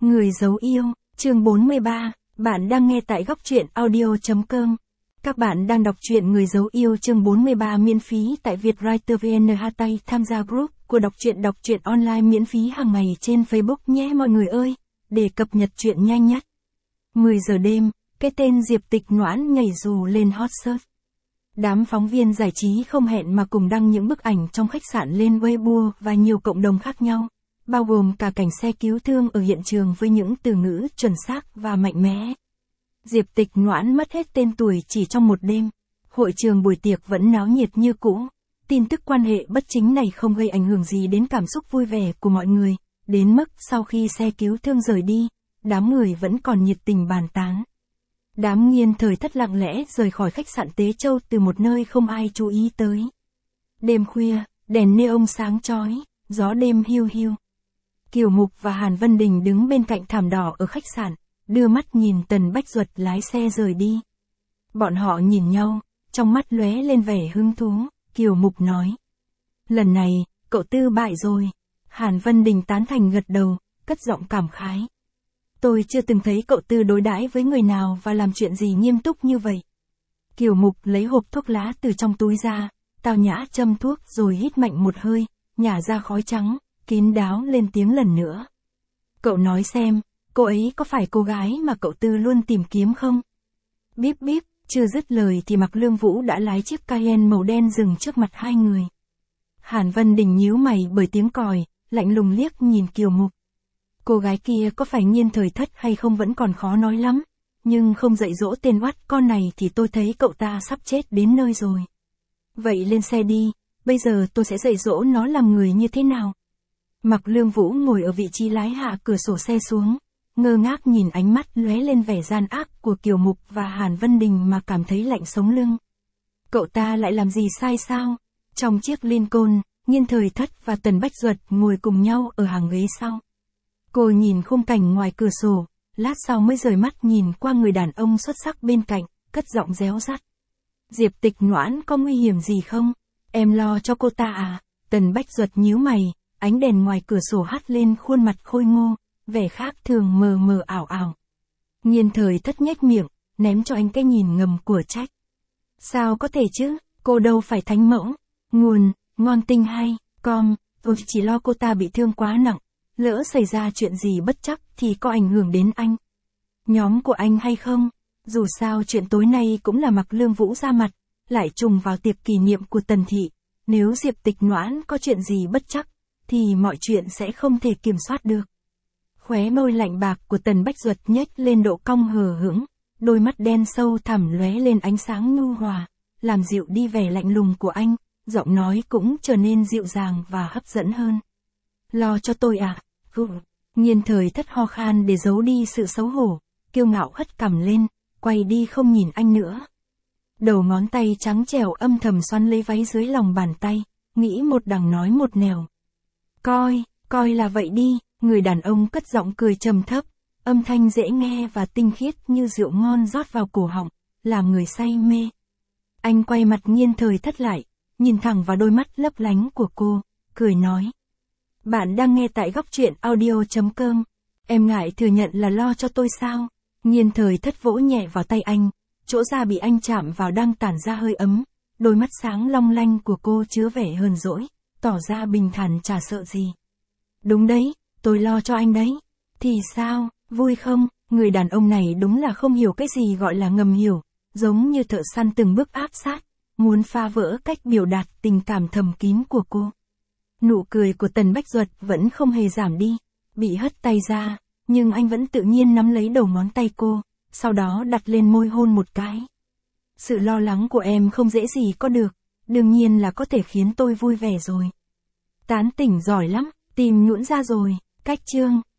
Người giấu yêu, chương 43, bạn đang nghe tại góc truyện audio.com. Các bạn đang đọc truyện Người giấu yêu chương 43 miễn phí tại Vietwriter VN. Tham gia group của đọc truyện online miễn phí hàng ngày trên Facebook nhé mọi người ơi, để cập nhật truyện nhanh nhất. 10 giờ đêm, cái tên Diệp Tịch Noãn nhảy dù lên hot search. Đám phóng viên giải trí không hẹn mà cùng đăng những bức ảnh trong khách sạn lên Weibo và nhiều cộng đồng khác nhau, bao gồm cả cảnh xe cứu thương ở hiện trường với những từ ngữ chuẩn xác và mạnh mẽ. Diệp Tịch Noãn mất hết tên tuổi chỉ trong một đêm. Hội trường buổi tiệc vẫn náo nhiệt như cũ. Tin tức quan hệ bất chính này không gây ảnh hưởng gì đến cảm xúc vui vẻ của mọi người, đến mức sau khi xe cứu thương rời đi, đám người vẫn còn nhiệt tình bàn tán. Đám nghiên thời thất lặng lẽ rời khỏi khách sạn Tế Châu từ một nơi không ai chú ý tới. Đêm khuya, đèn neon sáng chói, gió đêm hiu hiu. Kiều Mục và Hàn Vân Đình đứng bên cạnh thảm đỏ ở khách sạn, đưa mắt nhìn Tần Bách Duật lái xe rời đi. Bọn họ nhìn nhau, trong mắt lóe lên vẻ hứng thú, Kiều Mục nói. Lần này, cậu Tư bại rồi. Hàn Vân Đình tán thành gật đầu, cất giọng cảm khái. Tôi chưa từng thấy cậu Tư đối đãi với người nào và làm chuyện gì nghiêm túc như vậy. Kiều Mục lấy hộp thuốc lá từ trong túi ra, tao nhã châm thuốc rồi hít mạnh một hơi, nhả ra khói trắng, kín đáo lên tiếng lần nữa. Cậu nói xem, cô ấy có phải cô gái mà cậu Tư luôn tìm kiếm không? Bíp bíp, chưa dứt lời thì Mạc Lương Vũ đã lái chiếc Cayenne màu đen dừng trước mặt hai người. Hàn Vân Đình nhíu mày bởi tiếng còi, lạnh lùng liếc nhìn Kiều Mục. Cô gái kia có phải Nghiên Thời Thất hay không vẫn còn khó nói lắm, nhưng không dạy dỗ tên oát con này thì tôi thấy cậu ta sắp chết đến nơi rồi. Vậy lên xe đi, bây giờ tôi sẽ dạy dỗ nó làm người như thế nào. Mạc Lương Vũ ngồi ở vị trí lái hạ cửa sổ xe xuống, ngơ ngác nhìn ánh mắt lóe lên vẻ gian ác của Kiều Mục và Hàn Vân Đình mà cảm thấy lạnh sống lưng. Cậu ta lại làm gì sai sao? Trong chiếc Lincoln, Nghiên Thời Thất và Tần Bách Duật ngồi cùng nhau ở hàng ghế sau. Cô nhìn khung cảnh ngoài cửa sổ, lát sau mới rời mắt nhìn qua người đàn ông xuất sắc bên cạnh, cất giọng réo rắt. Diệp Tịch Noãn có nguy hiểm gì không? Em lo cho cô ta à? Tần Bách Duật nhíu mày, ánh đèn ngoài cửa sổ hắt lên khuôn mặt khôi ngô, vẻ khác thường mờ mờ ảo ảo. Nghiên Thời Thất nhếch miệng, ném cho anh cái nhìn ngầm của trách. Sao có thể chứ, cô đâu phải thánh mẫu. Nguồn, ngon tinh hay, tôi chỉ lo cô ta bị thương quá nặng. Lỡ xảy ra chuyện gì bất trắc thì có ảnh hưởng đến anh. Nhóm của anh hay không? Dù sao chuyện tối nay cũng là Mạc Lương Vũ ra mặt, lại trùng vào tiệc kỷ niệm của Tần Thị. Nếu Diệp Tịch Noãn có chuyện gì bất trắc, thì mọi chuyện sẽ không thể kiểm soát được. Khóe môi lạnh bạc của Tần Bách Duật nhếch lên độ cong hờ hững, đôi mắt đen sâu thẳm lóe lên ánh sáng nhu hòa, làm dịu đi vẻ lạnh lùng của anh, giọng nói cũng trở nên dịu dàng và hấp dẫn hơn. Lo cho tôi à? Nghiên Thời Thất ho khan để giấu đi sự xấu hổ, kiêu ngạo hất cằm lên, quay đi không nhìn anh nữa. Đầu ngón tay trắng trẻo âm thầm xoắn lấy váy dưới lòng bàn tay, nghĩ một đằng nói một nẻo. Coi là vậy đi, người đàn ông cất giọng cười trầm thấp, âm thanh dễ nghe và tinh khiết như rượu ngon rót vào cổ họng, làm người say mê. Anh quay mặt Nghiên Thời Thất lại, nhìn thẳng vào đôi mắt lấp lánh của cô, cười nói. Bạn đang nghe tại góc truyện audio.com. Em ngại thừa nhận là lo cho tôi sao? Nghiên Thời Thất vỗ nhẹ vào tay anh, chỗ da bị anh chạm vào đang tản ra hơi ấm, đôi mắt sáng long lanh của cô chứa vẻ hờn dỗi, tỏ ra bình thản chả sợ gì. Đúng đấy, tôi lo cho anh đấy. Thì sao, vui không? Người đàn ông này đúng là không hiểu cái gì gọi là ngầm hiểu, giống như thợ săn từng bước áp sát, muốn phá vỡ cách biểu đạt tình cảm thầm kín của cô. Nụ cười của Tần Bách Duật vẫn không hề giảm đi, bị hất tay ra, nhưng anh vẫn tự nhiên nắm lấy đầu ngón tay cô, sau đó đặt lên môi hôn một cái. Sự lo lắng của em không dễ gì có được, đương nhiên là có thể khiến tôi vui vẻ rồi. Tán tỉnh giỏi lắm, tìm nhũn ra rồi, cách chương.